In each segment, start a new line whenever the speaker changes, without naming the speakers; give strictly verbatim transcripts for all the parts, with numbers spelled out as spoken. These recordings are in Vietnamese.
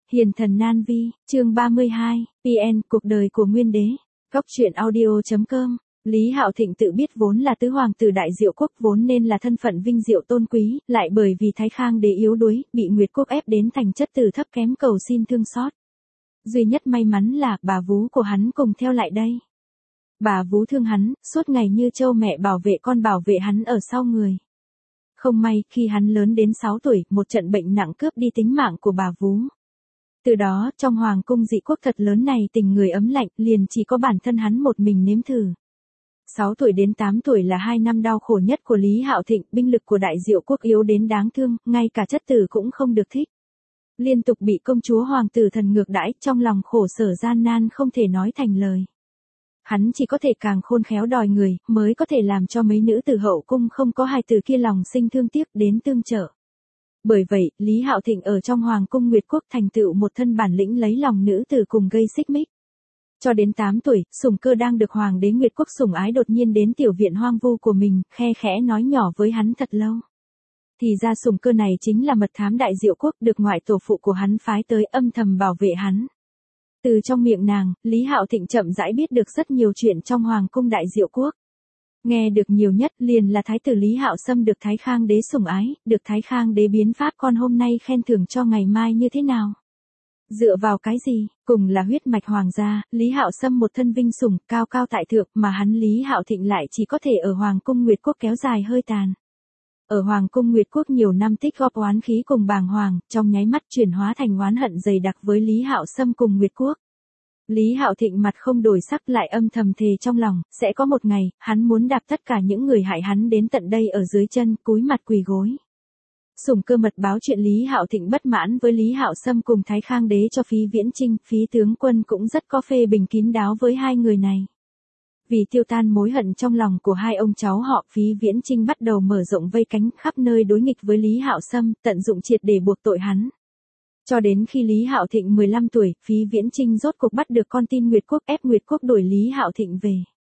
Hiền thần nan vi, chương ba mươi hai, pê en, cuộc đời của Nguyên đế. Góc truyện audio chấm com. Lý Hạo Thịnh tự biết vốn là tứ hoàng tử Đại Diệu quốc, vốn nên là thân phận vinh diệu tôn quý, lại bởi vì Thái Khang đế yếu đuối, bị Nguyệt quốc ép đến thành chất tử thấp kém cầu xin thương xót. Duy nhất may mắn là bà vú của hắn cùng theo lại đây. Bà vú thương hắn, suốt ngày như trâu mẹ bảo vệ con, bảo vệ hắn ở sau người. Không may, khi hắn lớn đến sáu tuổi, một trận bệnh nặng cướp đi tính mạng của bà vú. Từ đó, trong hoàng cung dị quốc thật lớn này tình người ấm lạnh, liền chỉ có bản thân hắn một mình nếm thử. sáu tuổi đến tám tuổi là hai năm đau khổ nhất của Lý Hạo Thịnh, binh lực của Đại Diệu quốc yếu đến đáng thương, ngay cả chất tử cũng không được thích. Liên tục bị công chúa hoàng tử thần ngược đãi, trong lòng khổ sở gian nan không thể nói thành lời. Hắn chỉ có thể càng khôn khéo đòi người, mới có thể làm cho mấy nữ tử hậu cung không có hài tử kia lòng sinh thương tiếc đến tương trợ. Bởi vậy, Lý Hạo Thịnh ở trong hoàng cung Nguyệt quốc thành tựu một thân bản lĩnh lấy lòng nữ tử cùng gây xích mích. Cho đến tám tuổi, Sùng Cơ đang được hoàng đế Nguyệt quốc sủng ái đột nhiên đến tiểu viện hoang vu của mình, khe khẽ nói nhỏ với hắn thật lâu. Thì ra Sùng Cơ này chính là mật thám Đại Diệu quốc được ngoại tổ phụ của hắn phái tới âm thầm bảo vệ hắn. Từ trong miệng nàng, Lý Hạo Thịnh chậm rãi biết được rất nhiều chuyện trong hoàng cung Đại Diệu quốc. Nghe được nhiều nhất liền là thái tử Lý Hạo Sâm được Thái Khang đế sủng ái, được Thái Khang đế biến pháp con hôm nay khen thưởng cho ngày mai như thế nào. Dựa vào cái gì, cùng là huyết mạch hoàng gia, Lý Hạo Sâm một thân vinh sủng, cao cao tại thượng, mà hắn Lý Hạo Thịnh lại chỉ có thể ở hoàng cung Nguyệt quốc kéo dài hơi tàn. Ở hoàng cung Nguyệt quốc nhiều năm tích góp oán khí cùng bàng hoàng, trong nháy mắt chuyển hóa thành oán hận dày đặc với Lý Hạo Sâm cùng Nguyệt quốc. Lý Hạo Thịnh mặt không đổi sắc lại âm thầm thề trong lòng, sẽ có một ngày, hắn muốn đạp tất cả những người hại hắn đến tận đây ở dưới chân, cúi mặt quỳ gối. Sùng Cơ mật báo chuyện Lý Hạo Thịnh bất mãn với Lý Hạo Sâm cùng Thái Khang đế cho Phí Viễn Chinh, Phí tướng quân cũng rất có phê bình kín đáo với hai người này. Vì tiêu tan mối hận trong lòng của hai ông cháu họ, Phí Viễn Chinh bắt đầu mở rộng vây cánh khắp nơi đối nghịch với Lý Hạo Sâm, tận dụng triệt để buộc tội hắn. Cho đến khi Lý Hạo Thịnh mười lăm tuổi, Phí Viễn Chinh rốt cuộc bắt được con tin Nguyệt quốc, ép Nguyệt quốc đuổi Lý Hạo Thịnh về.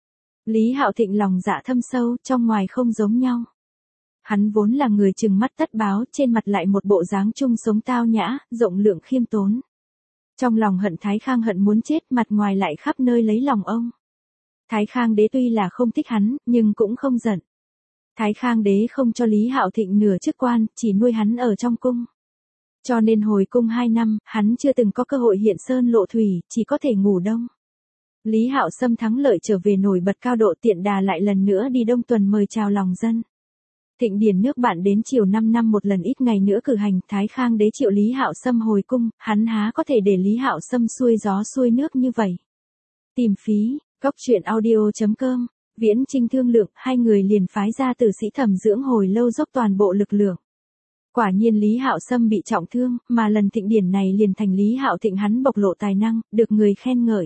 Lý Hạo Thịnh lòng dạ thâm sâu, trong ngoài không giống nhau. Hắn vốn là người trừng mắt tất báo, trên mặt lại một bộ dáng chung sống tao nhã, rộng lượng khiêm tốn. Trong lòng hận Thái Khang hận muốn chết, mặt ngoài lại khắp nơi lấy lòng ông. Thái Khang đế tuy là không thích hắn, nhưng cũng không giận. Thái Khang đế không cho Lý Hạo Thịnh nửa chức quan, chỉ nuôi hắn ở trong cung. Cho nên hồi cung hai năm, hắn chưa từng có cơ hội hiện sơn lộ thủy, chỉ có thể ngủ đông. Lý Hạo Sâm thắng lợi trở về nổi bật cao độ, tiện đà lại lần nữa đi đông tuần mời chào lòng dân. Thịnh điển nước bạn đến chiều năm năm một lần ít ngày nữa cử hành, Thái Khang đế triệu Lý Hạo Sâm hồi cung, hắn há có thể để Lý Hạo Sâm xuôi gió xuôi nước như vậy. Tìm phí, góc truyện audio chấm com, Viễn Chinh thương lượng, hai người liền phái ra tử sĩ thẩm dưỡng hồi lâu dốc toàn bộ lực lượng. Quả nhiên Lý Hạo Sâm bị trọng thương, mà lần thịnh điển này liền thành Lý Hạo Thịnh hắn bộc lộ tài năng, được người khen ngợi.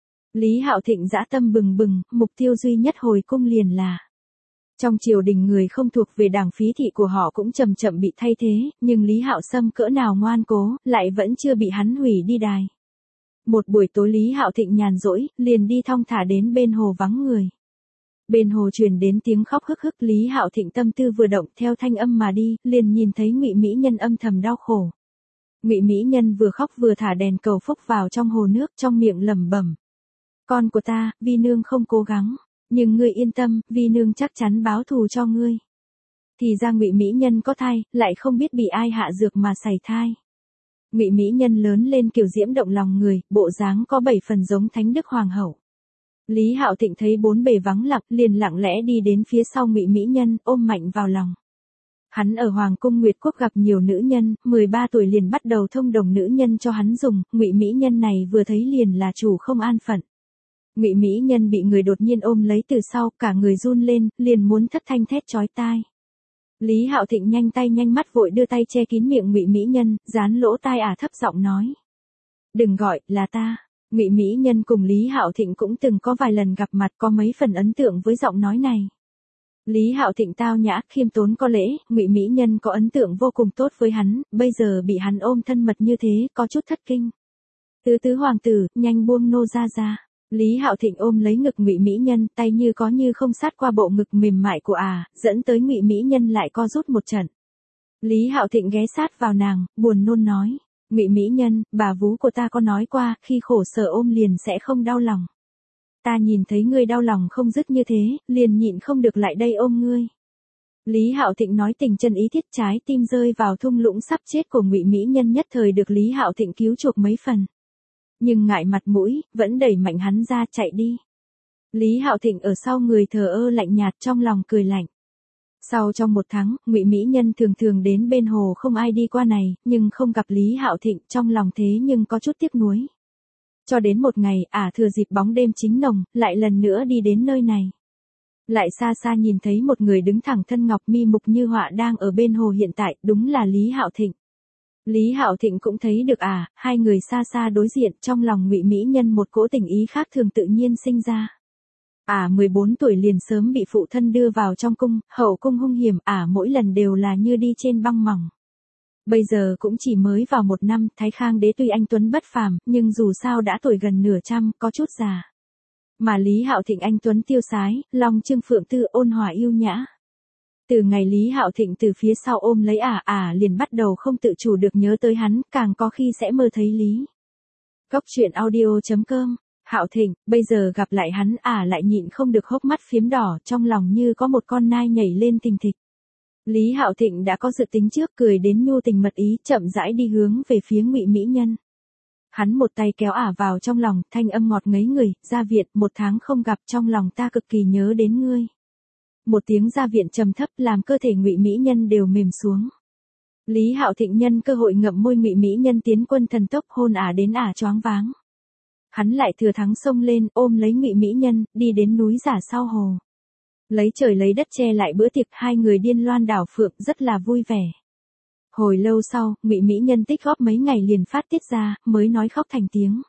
Lý Hạo Thịnh dã tâm bừng bừng, mục tiêu duy nhất hồi cung liền là. Trong triều đình người không thuộc về đảng phí thị của họ cũng chậm chậm bị thay thế, nhưng Lý Hạo Sâm cỡ nào ngoan cố, lại vẫn chưa bị hắn hủy đi đài. Một buổi tối Lý Hạo Thịnh nhàn rỗi, liền đi thong thả đến bên hồ vắng người. Bên hồ truyền đến tiếng khóc hức hức, Lý Hạo Thịnh tâm tư vừa động, theo thanh âm mà đi, liền nhìn thấy Ngụy Mỹ Nhân âm thầm đau khổ. Ngụy Mỹ Nhân vừa khóc vừa thả đèn cầu phúc vào trong hồ nước, trong miệng lẩm bẩm: "Con của ta, vi nương không cố gắng, nhưng ngươi yên tâm, vi nương chắc chắn báo thù cho ngươi." Thì ra Ngụy Mỹ Nhân có thai, lại không biết bị ai hạ dược mà sảy thai. Ngụy Mỹ Nhân lớn lên kiều diễm động lòng người, bộ dáng có bảy phần giống Thánh Đức Hoàng hậu. Lý Hạo Thịnh thấy bốn bề vắng lặng, liền lặng lẽ đi đến phía sau Ngụy Mỹ Nhân, ôm mạnh vào lòng. Hắn ở hoàng cung Nguyệt quốc gặp nhiều nữ nhân, mười ba tuổi liền bắt đầu thông đồng nữ nhân cho hắn dùng, Ngụy Mỹ Nhân này vừa thấy liền là chủ không an phận. Ngụy Mỹ Nhân bị người đột nhiên ôm lấy từ sau, cả người run lên, liền muốn thất thanh thét chói tai. Lý Hạo Thịnh nhanh tay nhanh mắt vội đưa tay che kín miệng Ngụy Mỹ Nhân, dán lỗ tai ả thấp giọng nói: "Đừng gọi, là ta." Ngụy Mỹ Nhân cùng Lý Hạo Thịnh cũng từng có vài lần gặp mặt, có mấy phần ấn tượng với giọng nói này. Lý Hạo Thịnh tao nhã, khiêm tốn có lễ, Ngụy Mỹ Nhân có ấn tượng vô cùng tốt với hắn, bây giờ bị hắn ôm thân mật như thế, có chút thất kinh. "Tứ tứ hoàng tử, nhanh buông nô ra ra." Lý Hạo Thịnh ôm lấy ngực Ngụy Mỹ Nhân, tay như có như không sát qua bộ ngực mềm mại của ả, dẫn tới Ngụy Mỹ Nhân lại co rút một trận. Lý Hạo Thịnh ghé sát vào nàng, buồn nôn nói: Ngụy Mỹ Nhân, bà vú của ta có nói qua, khi khổ sở ôm liền sẽ không đau lòng. Ta nhìn thấy ngươi đau lòng không dứt như thế, liền nhịn không được lại đây ôm ngươi. Lý Hạo Thịnh nói tình chân ý thiết, trái tim rơi vào thung lũng sắp chết của Ngụy Mỹ Nhân nhất thời được Lý Hạo Thịnh cứu chuộc mấy phần. Nhưng ngại mặt mũi, vẫn đẩy mạnh hắn ra chạy đi. Lý Hạo Thịnh ở sau người thờ ơ lạnh nhạt, trong lòng cười lạnh. Sau trong một tháng, Ngụy Mỹ Nhân thường thường đến bên hồ không ai đi qua này, nhưng không gặp Lý Hạo Thịnh, trong lòng thế nhưng có chút tiếc nuối. Cho đến một ngày, ả thừa dịp bóng đêm chính nồng, lại lần nữa đi đến nơi này. Lại xa xa nhìn thấy một người đứng thẳng thân ngọc mi mục như họa đang ở bên hồ hiện tại, đúng là Lý Hạo Thịnh. Lý Hạo Thịnh cũng thấy được ả, hai người xa xa đối diện, trong lòng Ngụy Mỹ Nhân một cỗ tình ý khác thường tự nhiên sinh ra. Ả mười bốn tuổi liền sớm bị phụ thân đưa vào trong cung, hậu cung hung hiểm, ả mỗi lần đều là như đi trên băng mỏng. Bây giờ cũng chỉ mới vào một năm, Thái Khang đế tuy anh tuấn bất phàm, nhưng dù sao đã tuổi gần nửa trăm, có chút già. Mà Lý Hạo Thịnh anh tuấn tiêu sái, long trương phượng tư, ôn hòa yêu nhã. Từ ngày Lý Hạo Thịnh từ phía sau ôm lấy ả, ả liền bắt đầu không tự chủ được nhớ tới hắn, càng có khi sẽ mơ thấy Lý. Góc truyện audio chấm com. Hạo Thịnh, bây giờ gặp lại hắn, ả lại nhịn không được hốc mắt phiếm đỏ, trong lòng như có một con nai nhảy lên thình thịch. Lý Hạo Thịnh đã có dự tính trước, cười đến nhu tình mật ý, chậm rãi đi hướng về phía Ngụy Mỹ Nhân. Hắn một tay kéo ả vào trong lòng, thanh âm ngọt ngấy người, ra viện, một tháng không gặp, trong lòng ta cực kỳ nhớ đến ngươi. Một tiếng ra viện trầm thấp làm cơ thể Ngụy Mỹ Nhân đều mềm xuống. Lý Hạo Thịnh nhân cơ hội ngậm môi Ngụy Mỹ Nhân tiến quân thần tốc hôn ả đến ả choáng váng. Hắn lại thừa thắng xông lên, ôm lấy Ngụy Mỹ Nhân, đi đến núi giả sau hồ. Lấy trời lấy đất che lại bữa tiệc, hai người điên loan đảo phượng, rất là vui vẻ. Hồi lâu sau, Ngụy Mỹ Nhân tích góp mấy ngày liền phát tiết ra, mới nói khóc thành tiếng.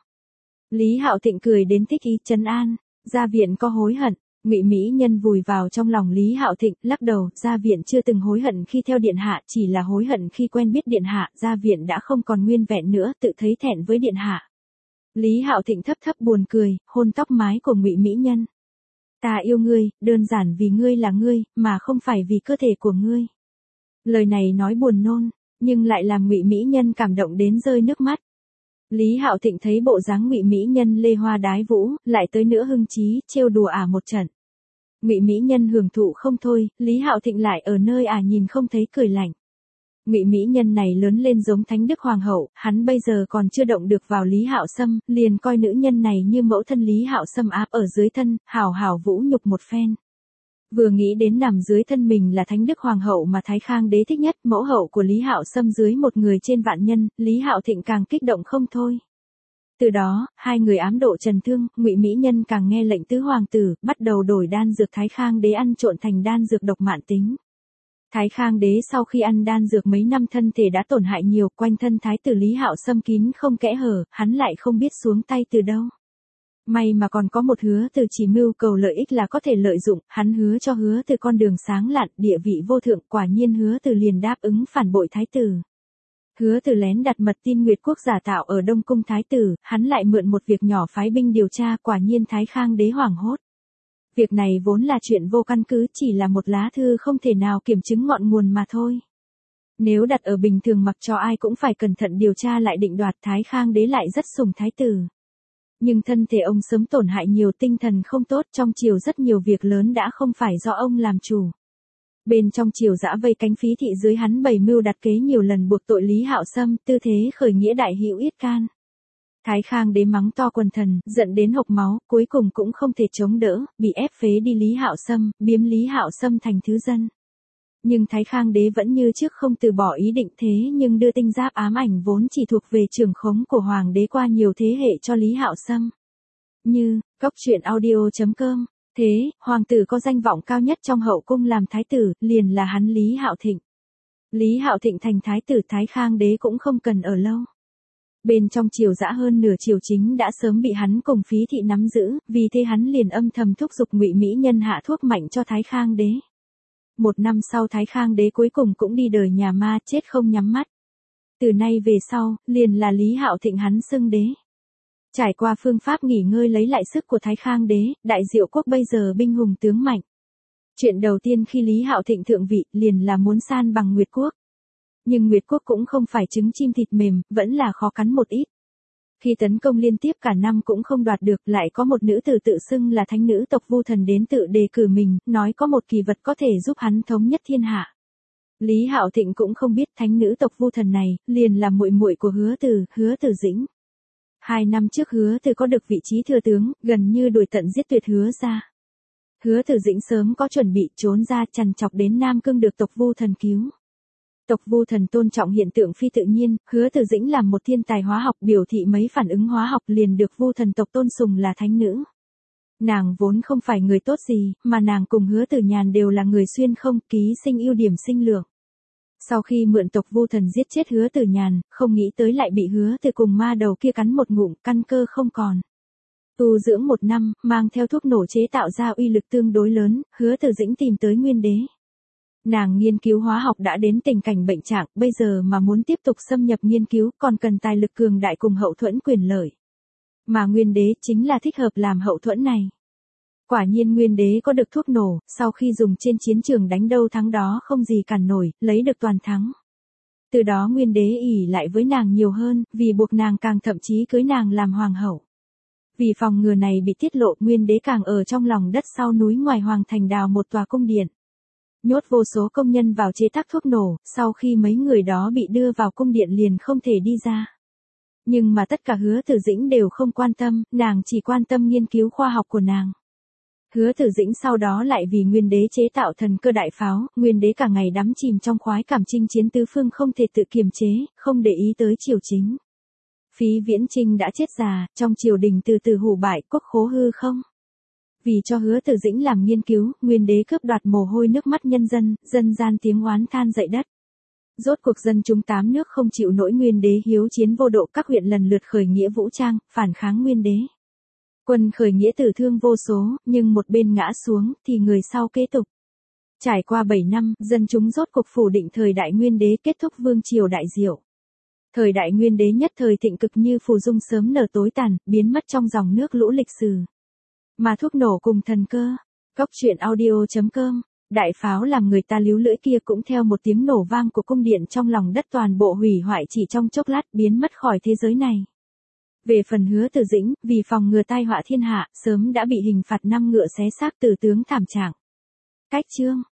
Lý Hạo Thịnh cười đến thích ý trấn an, ra viện có hối hận. Ngụy Mỹ Nhân vùi vào trong lòng Lý Hạo Thịnh, lắc đầu, ra viện chưa từng hối hận khi theo điện hạ, chỉ là hối hận khi quen biết điện hạ, ra viện đã không còn nguyên vẹn nữa, tự thấy thẹn với điện hạ. Lý Hạo Thịnh thấp thấp buồn cười, hôn tóc mái của Ngụy Mỹ Nhân. Ta yêu ngươi, đơn giản vì ngươi là ngươi, mà không phải vì cơ thể của ngươi. Lời này nói buồn nôn, nhưng lại làm Ngụy Mỹ Nhân cảm động đến rơi nước mắt. Lý Hạo Thịnh thấy bộ dáng Ngụy Mỹ Nhân lê hoa đái vũ, lại tới nữa hưng chí, trêu đùa ả một trận. Ngụy Mỹ Nhân hưởng thụ không thôi, Lý Hạo Thịnh lại ở nơi ả nhìn không thấy cười lạnh. Ngụy Mỹ Nhân này lớn lên giống Thánh Đức Hoàng hậu, hắn bây giờ còn chưa động được vào Lý Hạo Sâm, liền coi nữ nhân này như mẫu thân Lý Hạo Sâm áp ở dưới thân, hào hào vũ nhục một phen. Vừa nghĩ đến nằm dưới thân mình là Thánh Đức Hoàng hậu mà Thái Khang đế thích nhất, mẫu hậu của Lý Hạo Sâm dưới một người trên vạn nhân, Lý Hạo Thịnh càng kích động không thôi. Từ đó, hai người ám độ trần thương, Ngụy Mỹ Nhân càng nghe lệnh tứ hoàng tử, bắt đầu đổi đan dược Thái Khang đế ăn trộn thành đan dược độc mạn tính. Thái Khang đế sau khi ăn đan dược mấy năm thân thể đã tổn hại nhiều, quanh thân thái tử Lý Hạo Sâm kín không kẽ hở, hắn lại không biết xuống tay từ đâu. May mà còn có một Hứa Từ chỉ mưu cầu lợi ích là có thể lợi dụng, hắn hứa cho Hứa Từ con đường sáng lạn, địa vị vô thượng, quả nhiên Hứa Từ liền đáp ứng phản bội thái tử. Hứa Từ lén đặt mật tin Nguyệt Quốc giả tạo ở Đông cung thái tử, hắn lại mượn một việc nhỏ phái binh điều tra, quả nhiên Thái Khang đế hoảng hốt. Việc này vốn là chuyện vô căn cứ, chỉ là một lá thư không thể nào kiểm chứng ngọn nguồn mà thôi. Nếu đặt ở bình thường mặc cho ai cũng phải cẩn thận điều tra lại định đoạt, Thái Khang đế lại rất sủng thái tử. Nhưng thân thể ông sớm tổn hại nhiều, tinh thần không tốt, trong triều rất nhiều việc lớn đã không phải do ông làm chủ. Bên trong triều giã vây cánh phí thị dưới hắn bày mưu đặt kế nhiều lần buộc tội Lý Hạo Sâm, tư thế khởi nghĩa đại hữu yết can. Thái Khang đế mắng to quần thần, giận đến hộc máu, cuối cùng cũng không thể chống đỡ, bị ép phế đi Lý Hạo Sâm, biếm Lý Hạo Sâm thành thứ dân. Nhưng Thái Khang đế vẫn như trước không từ bỏ ý định, thế nhưng đưa tinh giáp ám ảnh vốn chỉ thuộc về trưởng khống của hoàng đế qua nhiều thế hệ cho Lý Hạo Sâm. Như, góc truyện audio chấm com. Thế, hoàng tử có danh vọng cao nhất trong hậu cung làm thái tử, liền là hắn Lý Hạo Thịnh. Lý Hạo Thịnh thành thái tử, Thái Khang đế cũng không cần ở lâu. Bên trong triều dã hơn nửa triều chính đã sớm bị hắn cùng phí thị nắm giữ, vì thế hắn liền âm thầm thúc giục Ngụy Mỹ Nhân hạ thuốc mạnh cho Thái Khang đế. Một năm sau Thái Khang đế cuối cùng cũng đi đời nhà ma, chết không nhắm mắt. Từ nay về sau, liền là Lý Hạo Thịnh hắn xưng đế. Trải qua phương pháp nghỉ ngơi lấy lại sức của Thái Khang đế, Đại Diệu quốc bây giờ binh hùng tướng mạnh. Chuyện đầu tiên khi Lý Hạo Thịnh thượng vị, liền là muốn san bằng Nguyệt Quốc. Nhưng Nguyệt quốc cũng không phải trứng chim thịt mềm, vẫn là khó cắn một ít. Khi tấn công liên tiếp cả năm cũng không đoạt được, lại có một nữ tử tự xưng là thánh nữ tộc Vu Thần đến tự đề cử mình, nói có một kỳ vật có thể giúp hắn thống nhất thiên hạ. Lý Hạo Thịnh cũng không biết thánh nữ tộc Vu Thần này, liền là muội muội của Hứa Từ, Hứa Từ Dĩnh. Hai năm trước Hứa Từ có được vị trí thừa tướng, gần như đuổi tận giết tuyệt Hứa gia. Hứa Từ Dĩnh sớm có chuẩn bị trốn ra chằn chọc đến Nam Cương được tộc Vu Thần cứu. Tộc Vu Thần tôn trọng hiện tượng phi tự nhiên, Hứa Từ Dĩnh làm một thiên tài hóa học biểu thị mấy phản ứng hóa học liền được Vu Thần tộc tôn sùng là thánh nữ. Nàng vốn không phải người tốt gì, mà nàng cùng Hứa Từ Nhàn đều là người xuyên không, ký sinh ưu điểm sinh lượng. Sau khi mượn tộc Vu Thần giết chết Hứa Từ Nhàn, không nghĩ tới lại bị Hứa Từ cùng ma đầu kia cắn một ngụm, căn cơ không còn. Tu dưỡng một năm, mang theo thuốc nổ chế tạo ra uy lực tương đối lớn, Hứa Từ Dĩnh tìm tới Nguyên Đế. Nàng nghiên cứu hóa học đã đến tình cảnh bệnh trạng, bây giờ mà muốn tiếp tục xâm nhập nghiên cứu còn cần tài lực cường đại cùng hậu thuẫn quyền lợi. Mà Nguyên Đế chính là thích hợp làm hậu thuẫn này. Quả nhiên Nguyên Đế có được thuốc nổ, sau khi dùng trên chiến trường đánh đâu thắng đó không gì cản nổi, lấy được toàn thắng. Từ đó Nguyên Đế ỷ lại với nàng nhiều hơn, vì buộc nàng càng thậm chí cưới nàng làm hoàng hậu. Vì phòng ngừa này bị tiết lộ, Nguyên Đế càng ở trong lòng đất sau núi ngoài hoàng thành đào một tòa cung điện. Nhốt vô số công nhân vào chế tác thuốc nổ, sau khi mấy người đó bị đưa vào cung điện liền không thể đi ra. Nhưng mà tất cả Hứa Từ Dĩnh đều không quan tâm, nàng chỉ quan tâm nghiên cứu khoa học của nàng. Hứa Từ Dĩnh sau đó lại vì Nguyên Đế chế tạo thần cơ đại pháo, Nguyên Đế cả ngày đắm chìm trong khoái cảm chinh chiến tứ phương không thể tự kiềm chế, không để ý tới triều chính. Phí Viễn Trinh đã chết già, trong triều đình từ từ hủ bại, quốc khố hư không. Vì cho Hứa Từ Dĩnh làm nghiên cứu, Nguyên Đế cướp đoạt mồ hôi nước mắt nhân dân, dân gian tiếng oán than dậy đất. Rốt cuộc dân chúng tám nước không chịu nổi Nguyên Đế hiếu chiến vô độ, các huyện lần lượt khởi nghĩa vũ trang, phản kháng Nguyên Đế. Quân khởi nghĩa tử thương vô số, nhưng một bên ngã xuống, thì người sau kế tục. Trải qua bảy năm, dân chúng rốt cuộc phủ định thời đại Nguyên Đế, kết thúc vương triều đại diệu. Thời đại Nguyên Đế nhất thời thịnh cực như phù dung sớm nở tối tàn, biến mất trong dòng nước lũ lịch sử. Mà thuốc nổ cùng thần cơ. Góc truyện audio chấm com. Đại pháo làm người ta líu lưỡi kia cũng theo một tiếng nổ vang của cung điện trong lòng đất toàn bộ hủy hoại chỉ trong chốc lát, biến mất khỏi thế giới này. Về phần Hứa Từ Dĩnh, vì phòng ngừa tai họa thiên hạ, sớm đã bị hình phạt năm ngựa xé xác tử tướng thảm trạng. Cách chương.